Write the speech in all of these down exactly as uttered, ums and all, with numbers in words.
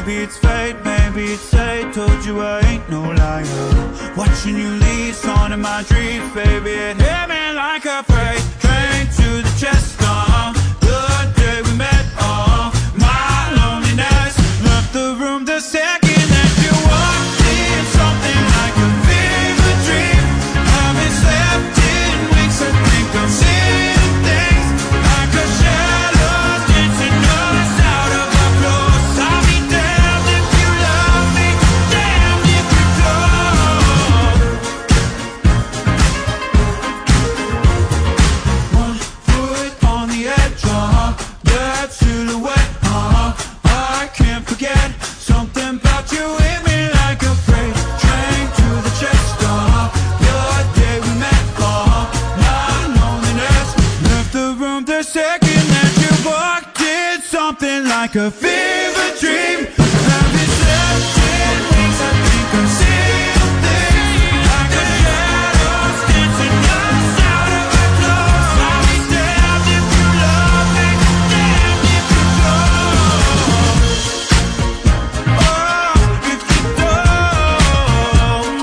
Maybe it's fate, maybe it's fate. Told you I ain't no liar. Watching you leave, on in my dreams, baby. It hit me like a freight train to the chest. Uh, the day we met, uh, my loneliness left the room the second that you walked in. Something like a fever dream. Haven't slept in weeks. I think I'm seeing things like a shadow dancing us out of our clothes. I'll be damned if you love me, damned if you don't. One foot on the edge, uh-huh, that silhouette, uh-huh, I can't forget. Something about you hit me like a freight train to the chest, uh-huh, the day we met, uh-huh, my loneliness left the room the second that you walked in. Something like a fever dream. Haven't slept in weeks. I think I'm seeing things like a shadows dancing us out of our clothes. I'll be damned if you love me, damned if you don't. Oh, if you don't.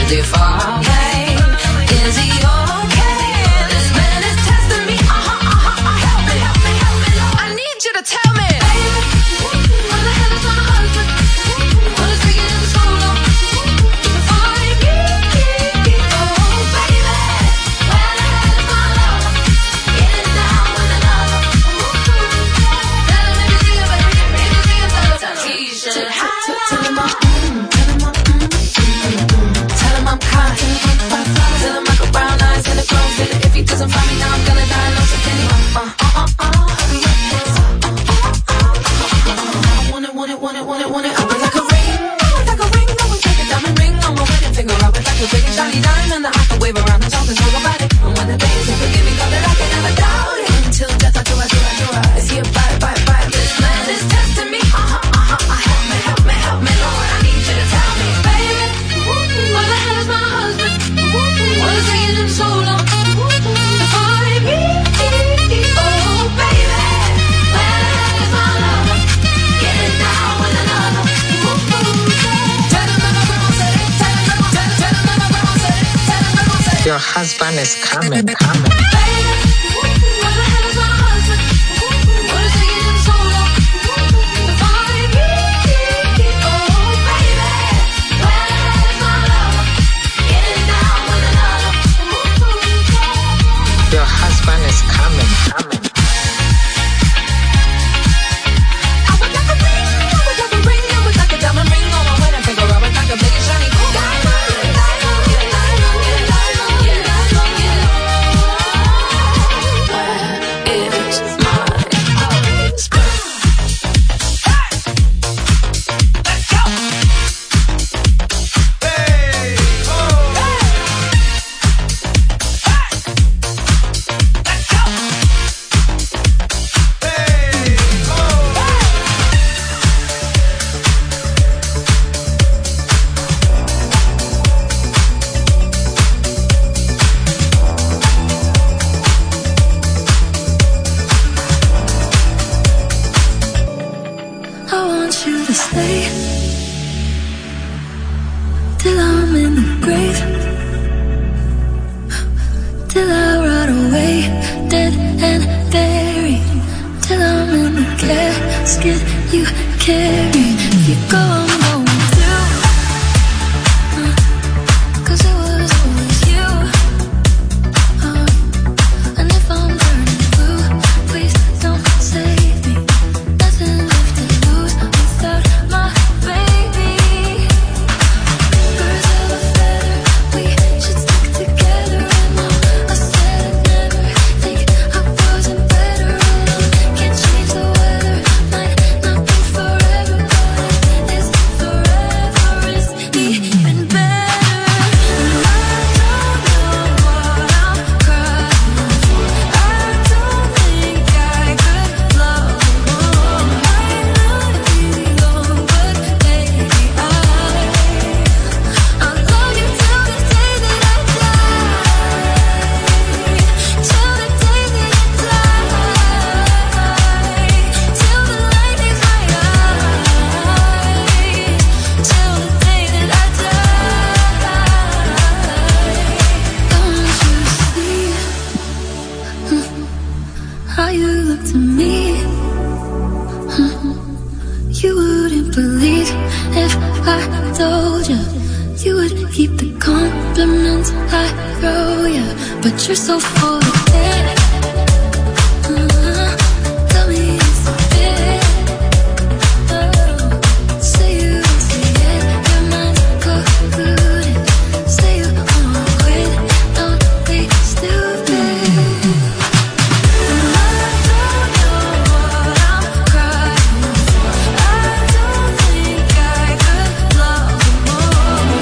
Your husband is coming, coming. Your husband is coming, coming. I would like a ring, I would like a ring, I would like a diamond ring on my wedding finger. I would like a big shiny diamond.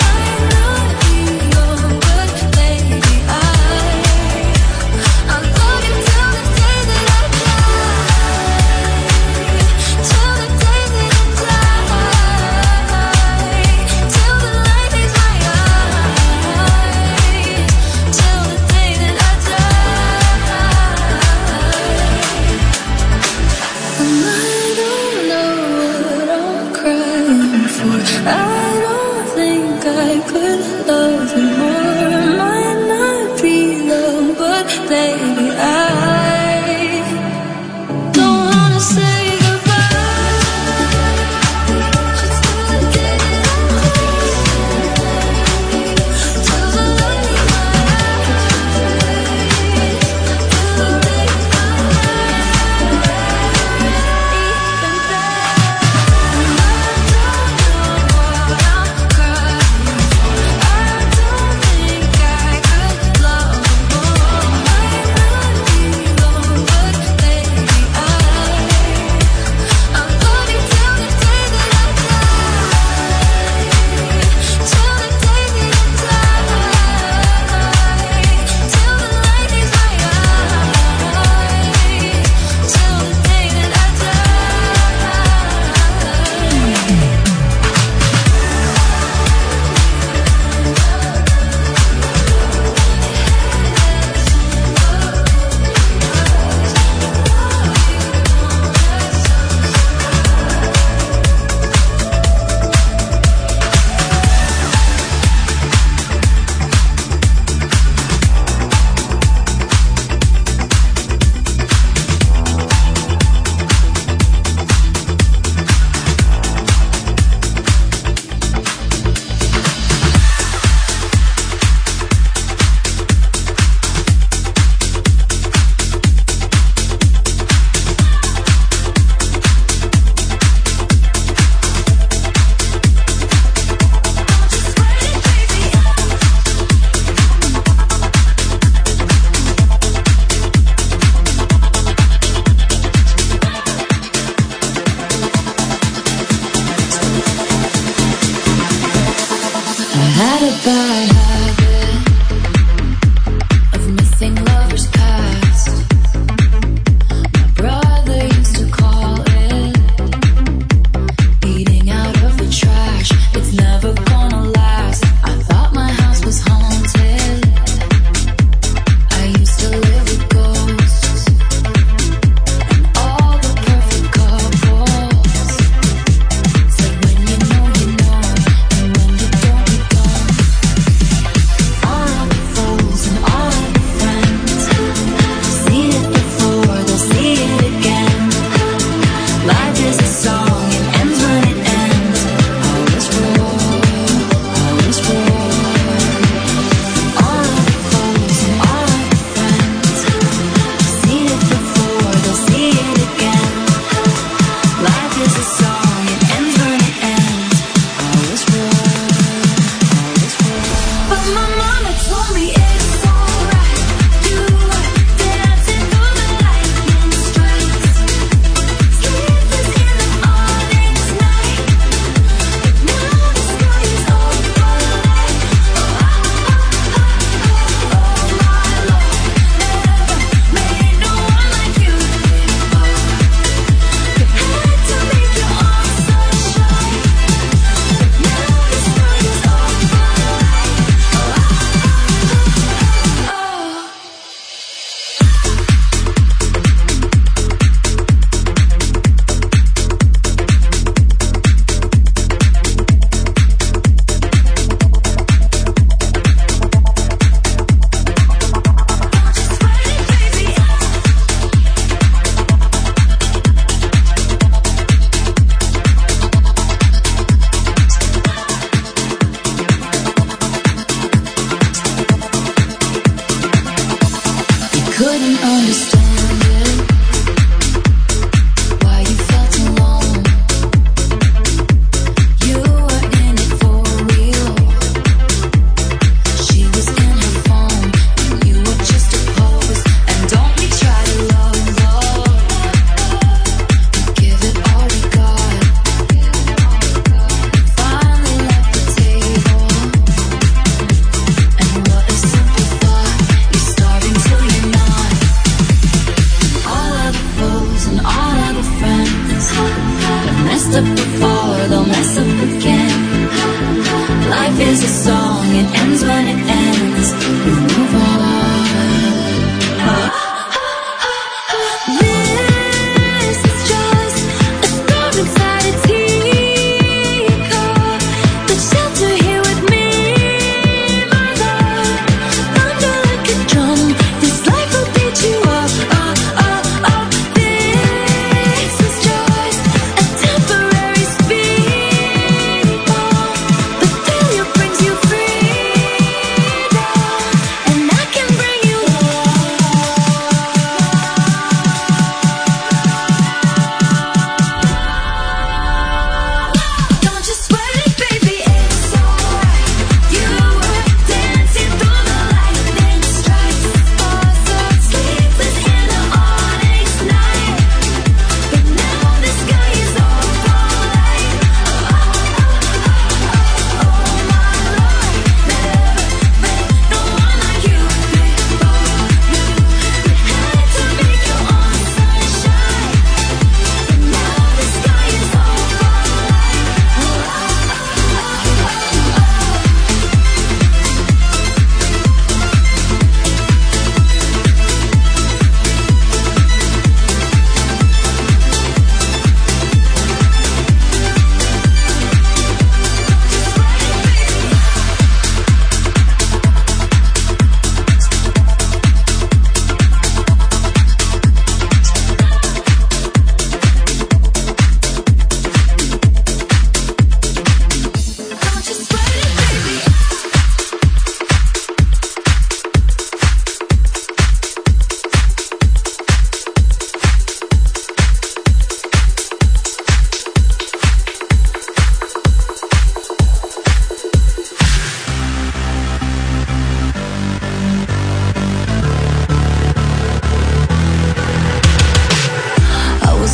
I love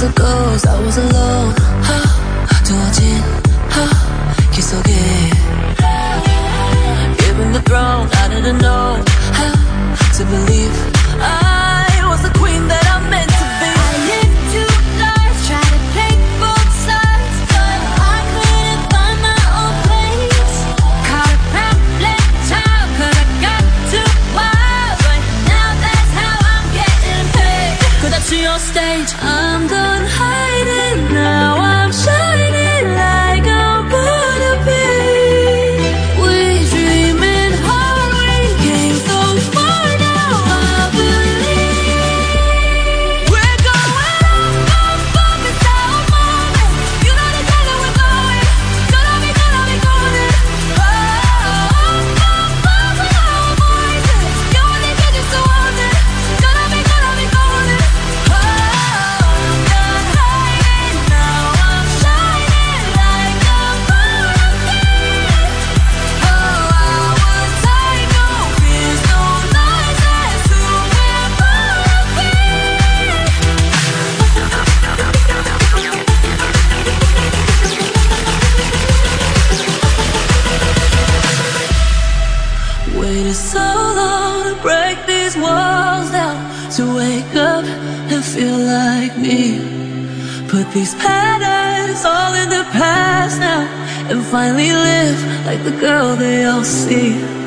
As it goes, I was alone. 두어진 길 속에 given the throne, I didn't know how to believe I was the queen that I meant to be. I lived two lives, tried to play both sides, but I couldn't find my own place. Caught a pamphlet child, 'cause I got too wild, but now that's how I'm getting paid. Cause up to your stage, I'm done hiding, now I'm shining like I'm gonna be. We dreaming hard, we came so far, now I believe. We're going up, up, up, it's our moment. You know the time that we're going. Gonna be, gonna be golden. Oh, up, up, up with our voices. You only get just to want it. Gonna be, gonna be golden. Oh, I'm done hiding, now I'm shining like I'm gonna be. Oh, I was tight, no fears, no lies, that's who we're gonna be. Waited so long to break these walls down, to wake up and feel like me. Put these patterns all in the past now, and finally live like the girl they all see.